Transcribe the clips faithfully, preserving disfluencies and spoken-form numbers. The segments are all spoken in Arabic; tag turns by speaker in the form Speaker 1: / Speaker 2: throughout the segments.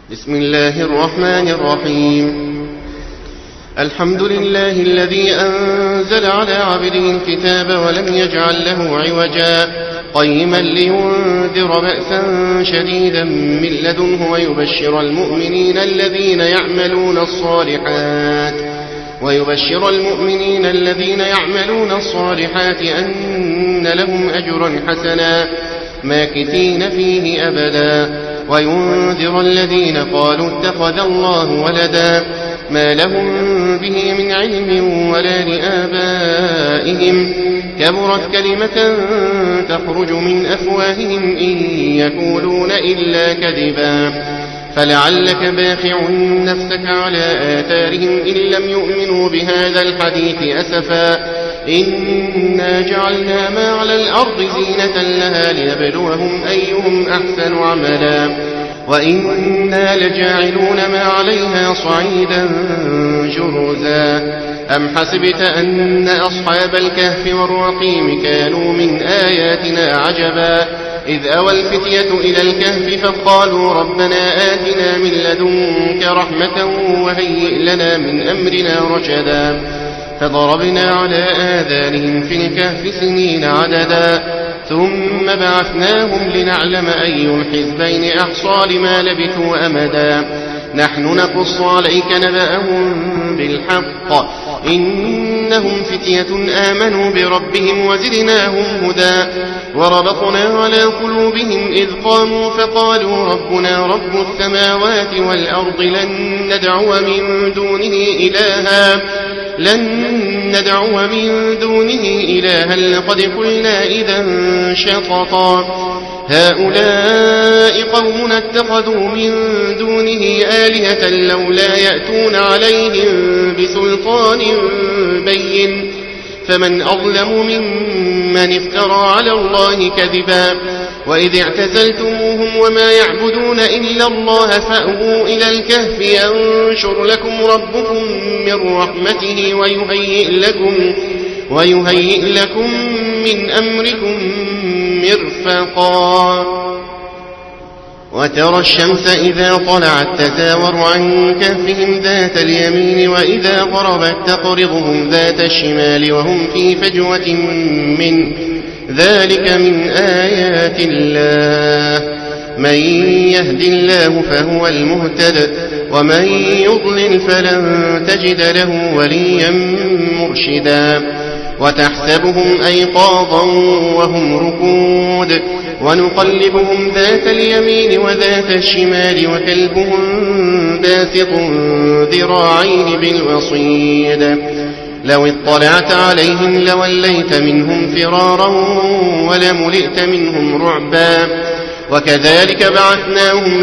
Speaker 1: بسم الله الرحمن الرحيم. الحمد لله الذي أنزل على عبده الكتاب ولم يجعل له عوجا قيما لينذر بأسا شديدا من لدنه ويبشر المؤمنين الذين يعملون الصالحات ويبشر المؤمنين الذين يعملون الصالحات أن لهم أجرا حسنا ماكثين فيه أبدا وينذر الذين قالوا اتخذ الله ولدا ما لهم به من علم ولا لآبائهم كبرت كلمة تخرج من أفواههم إن يقولون إلا كذبا فلعلك باخع نفسك على آثارهم إن لم يؤمنوا بهذا الحديث أسفا إنا جعلنا ما على الأرض زينة لها لنبلوهم أيهم أحسن عملا وإنا لجاعلون ما عليها صعيدا جرزا أم حسبت أن أصحاب الكهف والرقيم كانوا من آياتنا عجبا إذ أوى الفتية إلى الكهف فقالوا ربنا آتنا من لدنك رحمة وهيئ لنا من أمرنا رشدا فضربنا على آذانهم في الكهف سنين عددا ثم بعثناهم لنعلم أي الحزبين أحصى لما لبثوا أمدا نحن نقص عليك نبأهم بالحق إنهم فتية آمنوا بربهم وزدناهم هدى وربطنا على قلوبهم إذ قاموا فقالوا ربنا رب السماوات والأرض لن ندعو من دونه إلها لن ندعو من دونه إلها لقد قلنا إذا شططا هؤلاء قوم اتخذوا من دونه آلهة لولا يأتون عليهم بسلطان بين فمن أظلم ممن افترى على الله كذبا وإذ اعتزلتموهم وما يعبدون إلا الله فأووا إلى الكهف ينشر لكم ربكم من رحمته ويهيئ لكم, ويهيئ لكم من أمركم مرفقا وترى الشمس إذا طلعت تزاور عن كهفهم ذات اليمين وإذا غربت تقرضهم ذات الشمال وهم في فجوة من ذلك من آيات الله من يهد الله فهو المهتد ومن يضلل فلن تجد له وليا مرشدا وتحسبهم أيقاظا وهم ركود ونقلبهم ذات اليمين وذات الشمال وكلبهم باسط ذراعيه بالوصيد لو اطلعت عليهم لوليت منهم فرارا ولملئت منهم رعبا وكذلك بعثناهم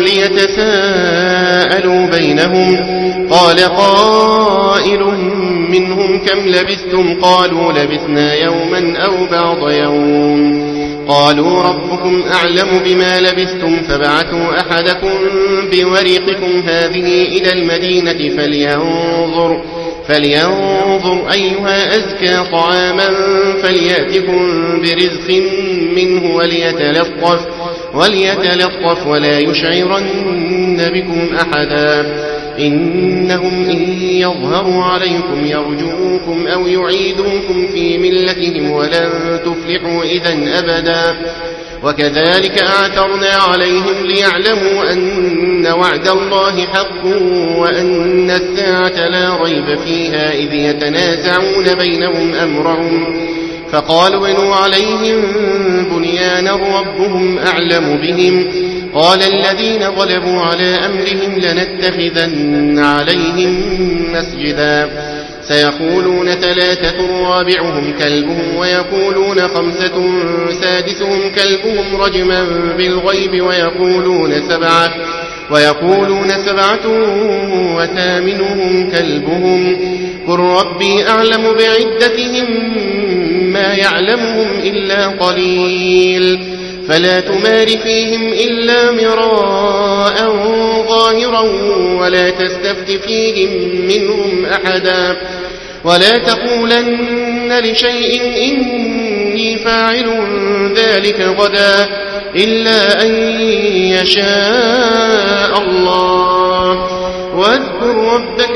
Speaker 1: ليتساءلوا بينهم قال قائل منهم كم لبثتم قالوا لبثنا يوما أو بعض يوم قالوا ربكم أعلم بما لبثتم فبعثوا أحدكم بورقكم هذه إلى المدينة فلينظر فلينظر أيها أزكى طعاما فليأتكم برزق منه وليتلطف وليتلطف ولا يشعرن بكم أحدا إنهم إن يظهروا عليكم يرجوكم أو يعيدوكم في ملتهم ولن تفلحوا إذن أبدا وكذلك أعثرنا عليهم ليعلموا أن وعد الله حق وأن الساعة لا ريب فيها إذ يتنازعون بينهم أمرهم فقالوا بنوا عليهم بنيانا ربهم أعلم بهم قال الذين غلبوا على أمرهم لنتخذن عليهم مسجدا سيقولون ثلاثة رابعهم كلبهم ويقولون خمسة سادسهم كلبهم رجما بالغيب ويقولون سبعة ويقولون سبعة وثامنهم كلبهم قل ربي أعلم بعدتهم ما يعلمهم إلا قليل فلا تمار فيهم إلا مراء ظاهرا ولا تستفت فيهم منهم أحدا ولا تقولن لشيء إني فاعل ذلك غدا إلا أن يشاء الله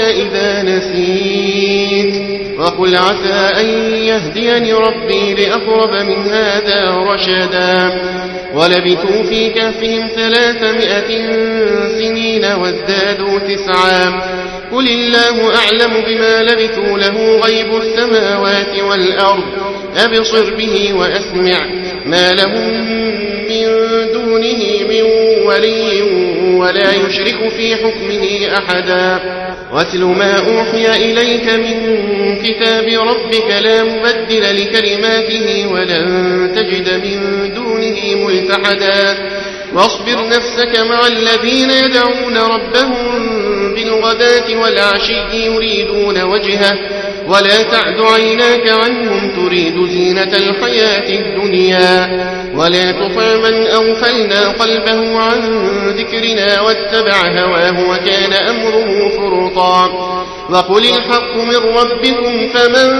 Speaker 1: إذا نسيت وقل عسى أن يهديني ربي لأقرب من هذا رشدا ولبثوا في كهفهم ثلاثمائة سنين وازدادوا تسعا قل الله أعلم بما لبثوا له غيب السماوات والأرض أبصر به وأسمع ما لهم من دونه من ولي ولا يشرك في حكمه أحدا واتل ما أوحي إليك من كتاب ربك لا مبدل لكلماته ولن تجد من دونه ملتحدا واصبر نفسك مع الذين يدعون ربهم بالغداة والعشي يريدون وجهه ولا تعد عيناك عنهم تريد زينة الحياة الدنيا ولا تطع من أغفلنا قلبه عن ذكرنا واتبع هواه وكان أمره فرطا وقل الحق من ربكم فمن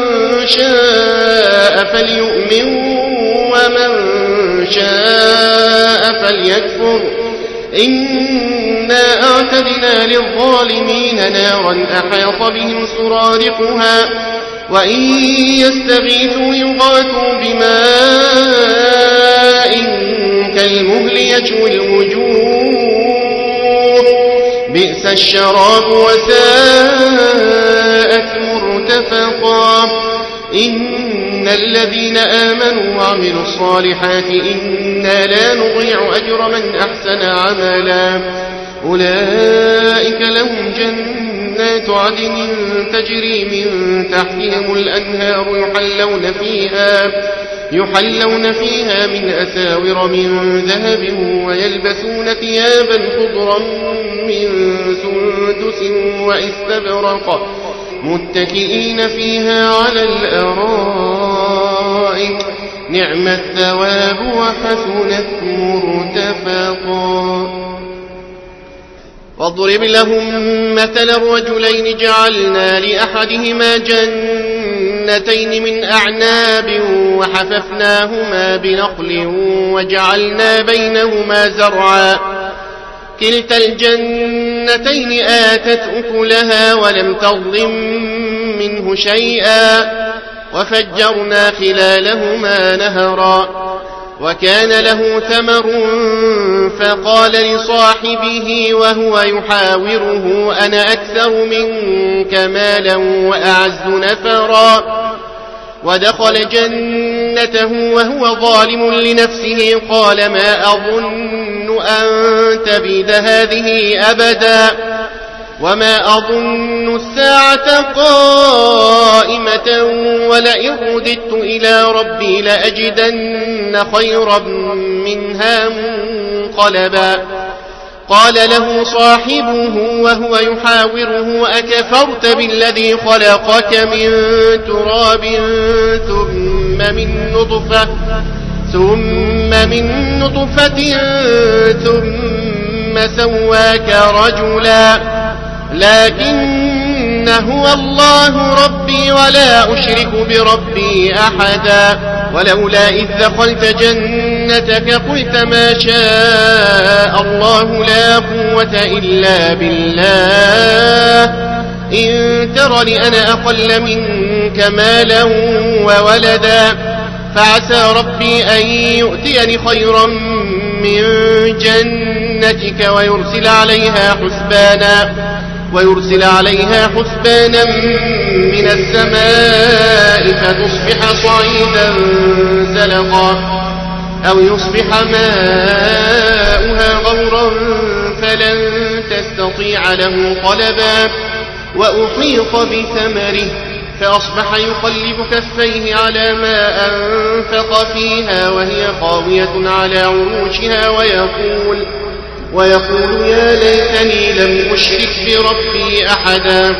Speaker 1: شاء فليؤمن ومن شاء فليكفر إنا أعتدنا للظالمين نارا أحاط بهم سرادقها وإن يستغيثوا يغاثوا بماء كالمهل يشوي الوجوه بئس الشراب وساءت مرتفقا إن الذين آمنوا وعملوا الصالحات إنا لا نضيع أجر من أحسن عملا أولئك لهم جنات عدن تجري من تحتهم الأنهار يحلون فيها يحلون فيها من أساور من ذهب ويلبسون ثيابا خضرا من سندس واستبرق متكئين فيها على الأرائك نعم الثواب وحسنت مرتفقا واضرب لهم مثل الرجلين جعلنا لأحدهما جنتين من أعناب وحففناهما بنخل وجعلنا بينهما زرعا كلتا الجنتين آتت أكلها ولم تظلم منه شيئا وفجرنا خلالهما نهرا وكان له ثمر فقال لصاحبه وهو يحاوره أنا أكثر منك مالا وأعز نفرا ودخل جنته وهو ظالم لنفسه قال ما أظن أن تبيد هذه أبدا وما أظن الساعة قائمة ولئن رددت إلى ربي لأجدن خيرا منها منقلبا قال له صاحبه وهو يحاوره أكفرت بالذي خلقك من تراب ثم من نطفة ثم من نطفة ثم سواك رجلا لكن هو الله ربي ولا أشرك بربي أحدا ولولا إذ دخلت جنتك قلت ما شاء الله لا قوة إلا بالله إن ترني أنا أقل منك مالا وولدا فعسى ربي أن يؤتيني خيرا من جنتك ويرسل عليها حسبانا ويرسل عليها حسبانا من السماء فتصبح صعيدا زلقا أو يصبح ماؤها غورا فلن تستطيع له طلبا وأحيط بثمره فأصبح يقلب كفيه على ما أنفق فيها وهي خاوية على عروشها ويقول ويقول يا ليتني لم أشرك بربي أحدا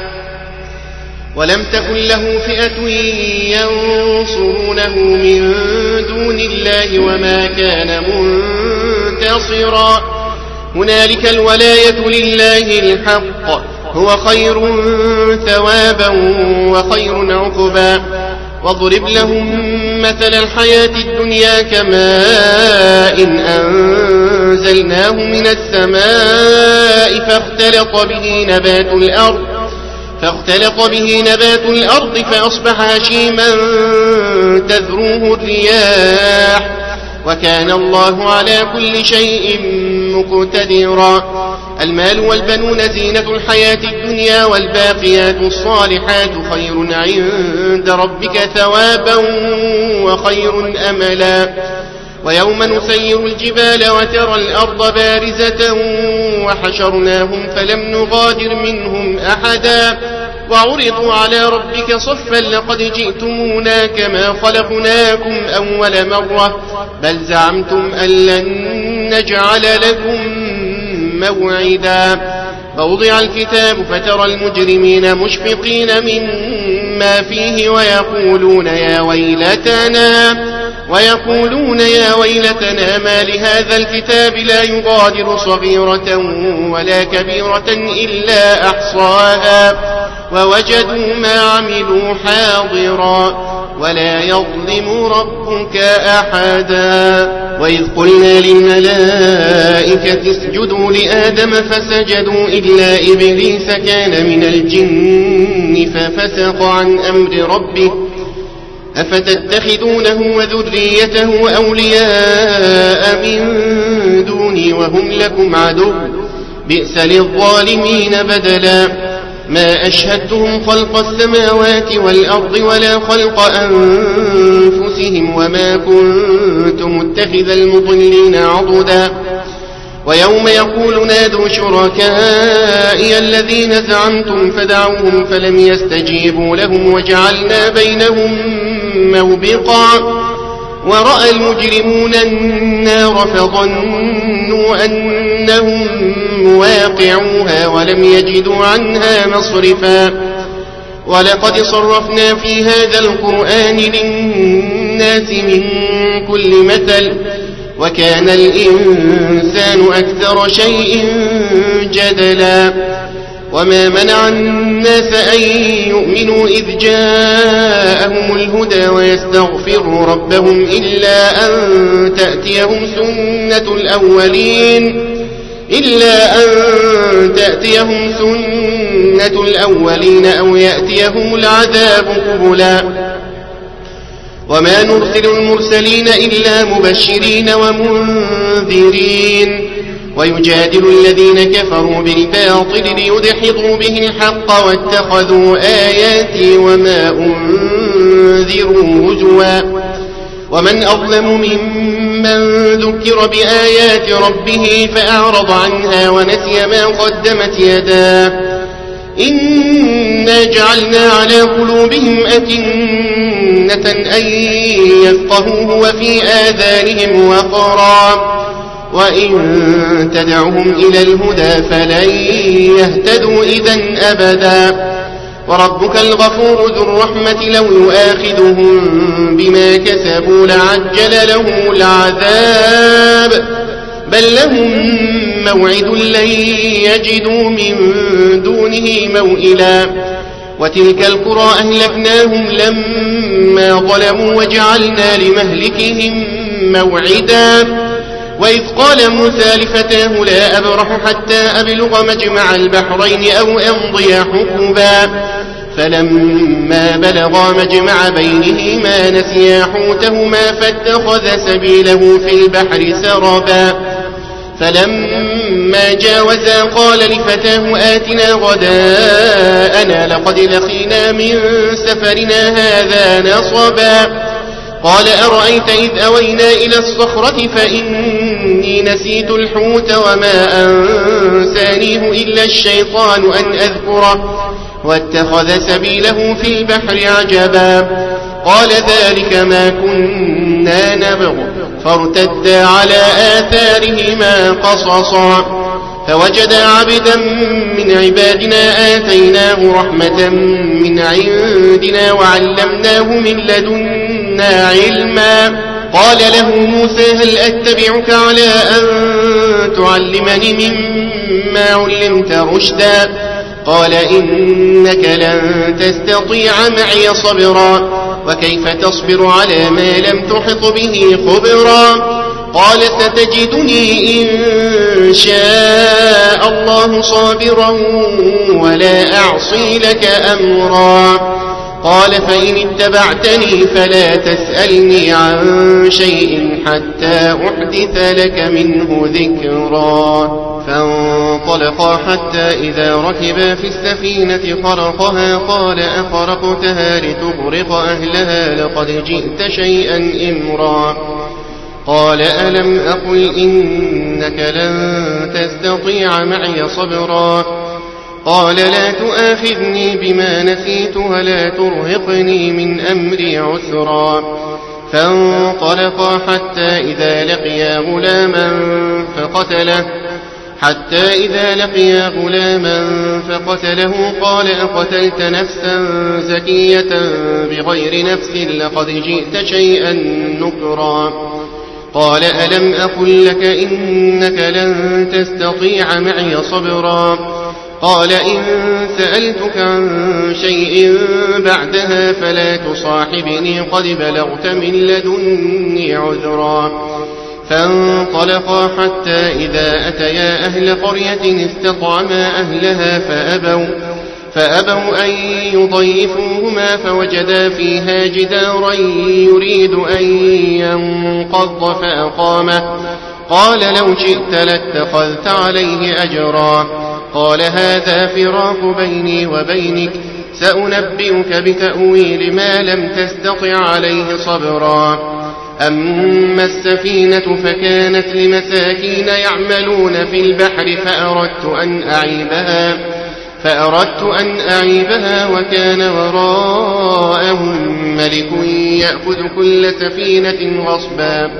Speaker 1: ولم تكن له فئة ينصرونه من دون الله وما كان منتصرا هنالك الولاية لله الحق هو خير ثوابا وخير عقبا واضرب لهم مثل الحياة الدنيا كماء إن أنزلناه من السماء فاختلط به نبات الأرض فاختلط به نبات الأرض فأصبح هشيما تذروه الرياح وكان الله على كل شيء مقتدرا. المال والبنون زينة الحياة الدنيا والباقيات الصالحات خير عند ربك ثوابا وخير أملا. ويوم نسير الجبال وترى الأرض بارزة وحشرناهم فلم نغادر منهم أحدا وعرضوا على ربك صفا لقد جئتمونا كما خلقناكم أول مرة بل زعمتم أن لن نجعل لكم موعدا. فوضع الكتاب فترى المجرمين مشفقين مما فيه ويقولون يا ويلتنا ويقولون يا ويلتنا ما لهذا الكتاب لا يغادر صغيرة ولا كبيرة إلا أحصاها ووجدوا ما عملوا حاضرا ولا يظلم ربك أحدا. وإذ قلنا للملائكة اسجدوا لآدم فسجدوا إلا إبليس كان من الجن ففسق عن أمر ربه أفتتخذونه وذريته أولياء من دوني وهم لكم عدو بئس للظالمين بدلا. ما أشهدتهم خلق السماوات والأرض ولا خلق أنفسهم وما كنت متخذ المضلين عضدا. ويوم يقول نادوا شركائي الذين زعمتم فدعوهم فلم يستجيبوا لهم وجعلنا بينهم موبقا. ورأى المجرمون النار فظنوا أنهم مواقعوها ولم يجدوا عنها مصرفا. ولقد صرفنا في هذا القرآن للناس من كل مثل وكان الإنسان أكثر شيء جدلا. وما منع الناس أن يؤمنوا إذ جاءهم الهدى ويستغفروا ربهم إلا أن تأتيهم سنة الأولين إلا أن تأتيهم سنة الأولين أو يأتيهم العذاب قبلا. وما نرسل المرسلين إلا مبشرين ومنذرين ويجادل الذين كفروا بالباطل ليدحضوا به الحق واتخذوا آياتي وما أنذروا هزوا. ومن أظلم ممن ذكر بآيات ربه فأعرض عنها ونسي ما قدمت يداه إنا جعلنا على قلوبهم أكنة أن يفقهوه وفي آذانهم وقرا وإن تدعهم إلى الهدى فلن يهتدوا إذن أبدا. وربك الغفور ذو الرحمة لو يؤاخذهم بما كسبوا لعجل لهم العذاب بل لهم موعد لن يجدوا من دونه موئلا. وتلك القرى أهلكناهم لما ظلموا وجعلنا لمهلكهم موعدا. وإذ قال موسى لفتاه لا أبرح حتى أبلغ مجمع البحرين أو أمضي حقبا فلما بلغا مجمع بينهما نسيا حوتهما فاتخذ سبيله في البحر سربا. فلما جاوزا قال لفتاه آتنا غداءنا لقد لقينا من سفرنا هذا نصبا. قال أرأيت إذ أوينا إلى الصخرة فإني نسيت الحوت وما أنسانيه إلا الشيطان أن أذكره واتخذ سبيله في البحر عجبا. قال ذلك ما كنا نبغ فارتدا على آثارهما قصصا. فوجدا عبدا من عبادنا آتيناه رحمة من عندنا وعلمناه من لدنا علما. قال له موسى هل أتبعك على أن تعلمني مما علمت رشدا قال إنك لن تستطيع معي صبرا وكيف تصبر على ما لم تحط به خبرا. قال ستجدني إن شاء الله الله صابرا ولا أعصي لك أمرا. قال فإن اتبعتني فلا تسألني عن شيء حتى أحدث لك منه ذكرا. فانطلقا حتى إذا ركبا في السفينة خرقها قال أخرقتها لتغرق أهلها لقد جئت شيئا إمرا. قال ألم أقل إنك لن تستطيع معي صبرا. قال لا تؤاخذني بما نسيت ولا ترهقني من أمري عسرا. فانطلقا حتى إذا لقيا غلاما فقتله حتى إذا لقيا غلاما فقتله قال أقتلت نفسا زكية بغير نفس لقد جئت شيئا نكرا. قال ألم أقل لك إنك لن تستطيع معي صبرا. قال إن سألتك عن شيء بعدها فلا تصاحبني قد بلغت من لدني عذرا. فانطلقا حتى إذا أتيا أهل قرية استطعما أهلها فأبوا, فأبوا أن يضيفوهما فوجدا فيها جدارا يريد أن ينقض فأقامه. قال لو شئت لاتخذت عليه أجرا. قال هذا فراق بيني وبينك سأنبئك بتأويل ما لم تستطع عليه صبرا. أما السفينة فكانت لمساكين يعملون في البحر فأردت أن أعيبها, فأردت أن أعيبها وكان وراءهم ملك يأخذ كل سفينة غصبا.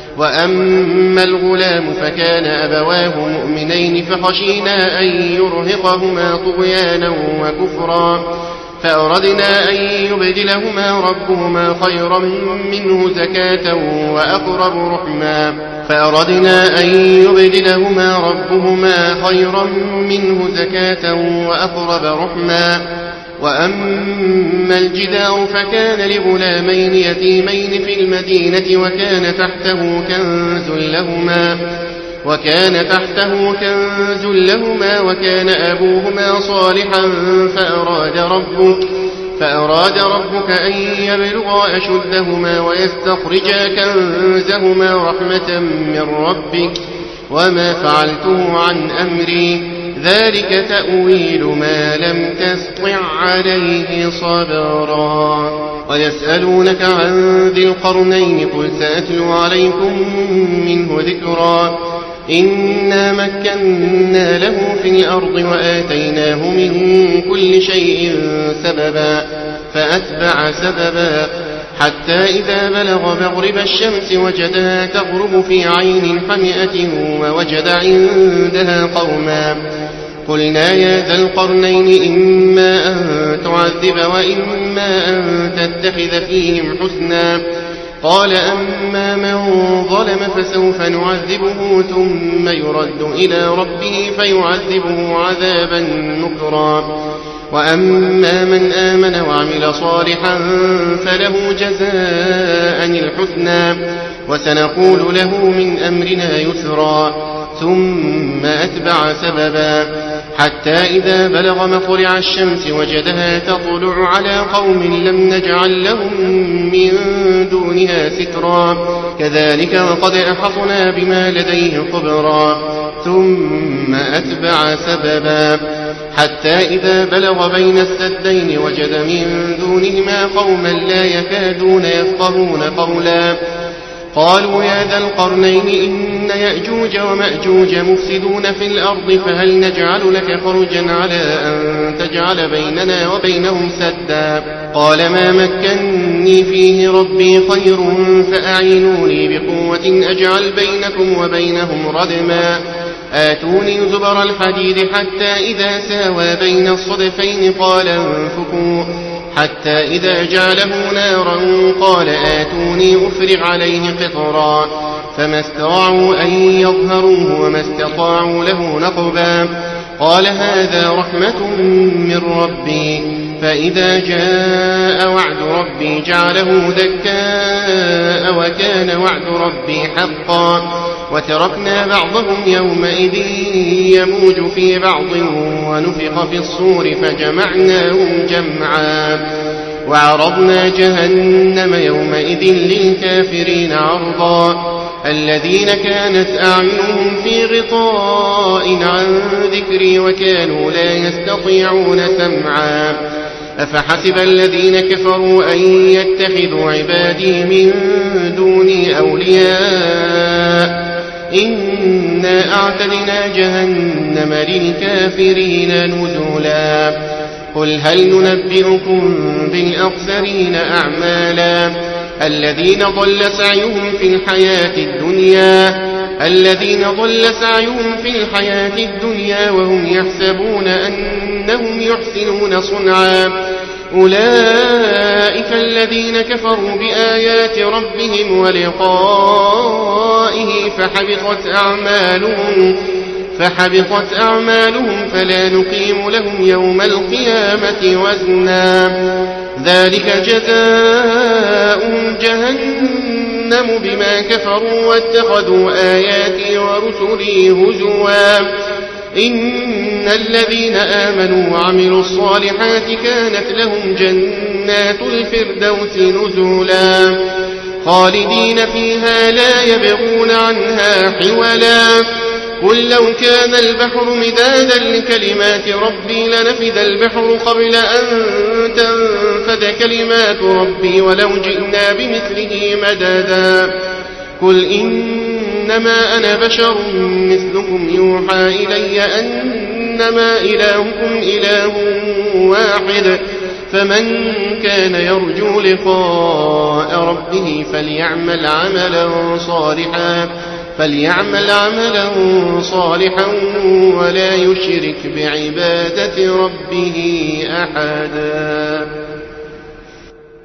Speaker 1: وأما الغلام فكان أبواه مؤمنين فخشينا أن يرهقهما طغيانا وكفرا. فأردنا أن يبدلهما ربهما خيرا منه زكاة وأقرب رحما. فأردنا أن يبدلهما ربهما خيرا منه زكاة وأقرب رحما. وأما الجدار فكان لغلامين يتيمين في المدينة وكان تحته كنز لهما وكان تحته كنز لهما وكان أبوهما صالحا فأراد ربك, فأراد ربك أن يبلغا أشدهما ويستخرجا كنزهما رحمة من ربك وما فعلته عن أمري ذلك تأويل ما لم تسطع عليه صبرا. ويسألونك عن ذي القرنين قل سأتلو عليكم منه ذكرا. إنا مكنا له في الأرض وآتيناه من كل شيء سببا فأتبع سببا حتى إذا بلغ مغرب الشمس وجدها تغرب في عين حمئة ووجد عندها قوما. قلنا يا ذا القرنين إما أن تعذب وإما أن تتخذ فيهم حسنا. قال أما من ظلم فسوف نعذبه ثم يرد إلى ربه فيعذبه عذابا نكرا. وأما من آمن وعمل صالحا فله جزاء الحسنى وسنقول له من أمرنا يسرا. ثم أتبع سببا حتى إذا بلغ مطلع الشمس وجدها تطلع على قوم لم نجعل لهم من دونها سترا. كذلك وقد أحطنا بما لديه خبرا. ثم أتبع سببا حتى إذا بلغ بين السدين وجد من دونهما قوما لا يكادون يفقهون قولا. قالوا يا ذا القرنين إن يأجوج ومأجوج مفسدون في الأرض فهل نجعل لك خرجا على أن تجعل بيننا وبينهم سدا. قال ما مكني فيه ربي خير فأعينوني بقوة أجعل بينكم وبينهم ردما. آتوني زبر الحديد حتى إذا ساوى بين الصدفين قال انفقوا حتى إذا جعله نارا قال آتوني أفرغ عليه قطرا. فما استطاعوا أن يظهروه وما استطاعوا له نقبا. قال هذا رحمة من ربي فإذا جاء وعد ربي جعله دكاء وكان وعد ربي حقا. وتركنا بعضهم يومئذ يموج في بعض ونفخ في الصور فجمعناهم جمعا وعرضنا جهنم يومئذ للكافرين عرضا الذين كانت أعينهم في غطاء عن ذكري وكانوا لا يستطيعون سمعا أفحسب الذين كفروا أن يتخذوا عبادي من دوني أولياء إنا أعتدنا جهنم للكافرين نزلا قل هل ننبئكم بالأخسرين أعمالا الذين ضل سعيهم في الحياة الدنيا الذين ضل سعيهم في الحياة الدنيا وهم يحسبون أنهم يحسنون صنعا أولئك الذين كفروا بآيات ربهم ولقائه فحبطت أعمالهم فحبطت أعمالهم فلا نقيم لهم يوم القيامة وزنا ذلك جزاؤهم جهنم بما كفروا واتخذوا آياتي ورسلي هزوا إن الذين آمنوا وعملوا الصالحات كانت لهم جنات الفردوس نزلا خالدين فيها لا يبغون عنها حولا قل لو كان البحر مدادا لكلمات ربي لنفد البحر قبل أن تنفد كلمات ربي ولو جئنا بمثله مددا قل إنما أنا بشر مثلكم يوحى إلي أنما إلهكم إله واحد فمن كان يرجو لقاء ربه فليعمل عملا صالحا فليعمل عملا صالحا ولا يشرك بعبادة ربه أحدا.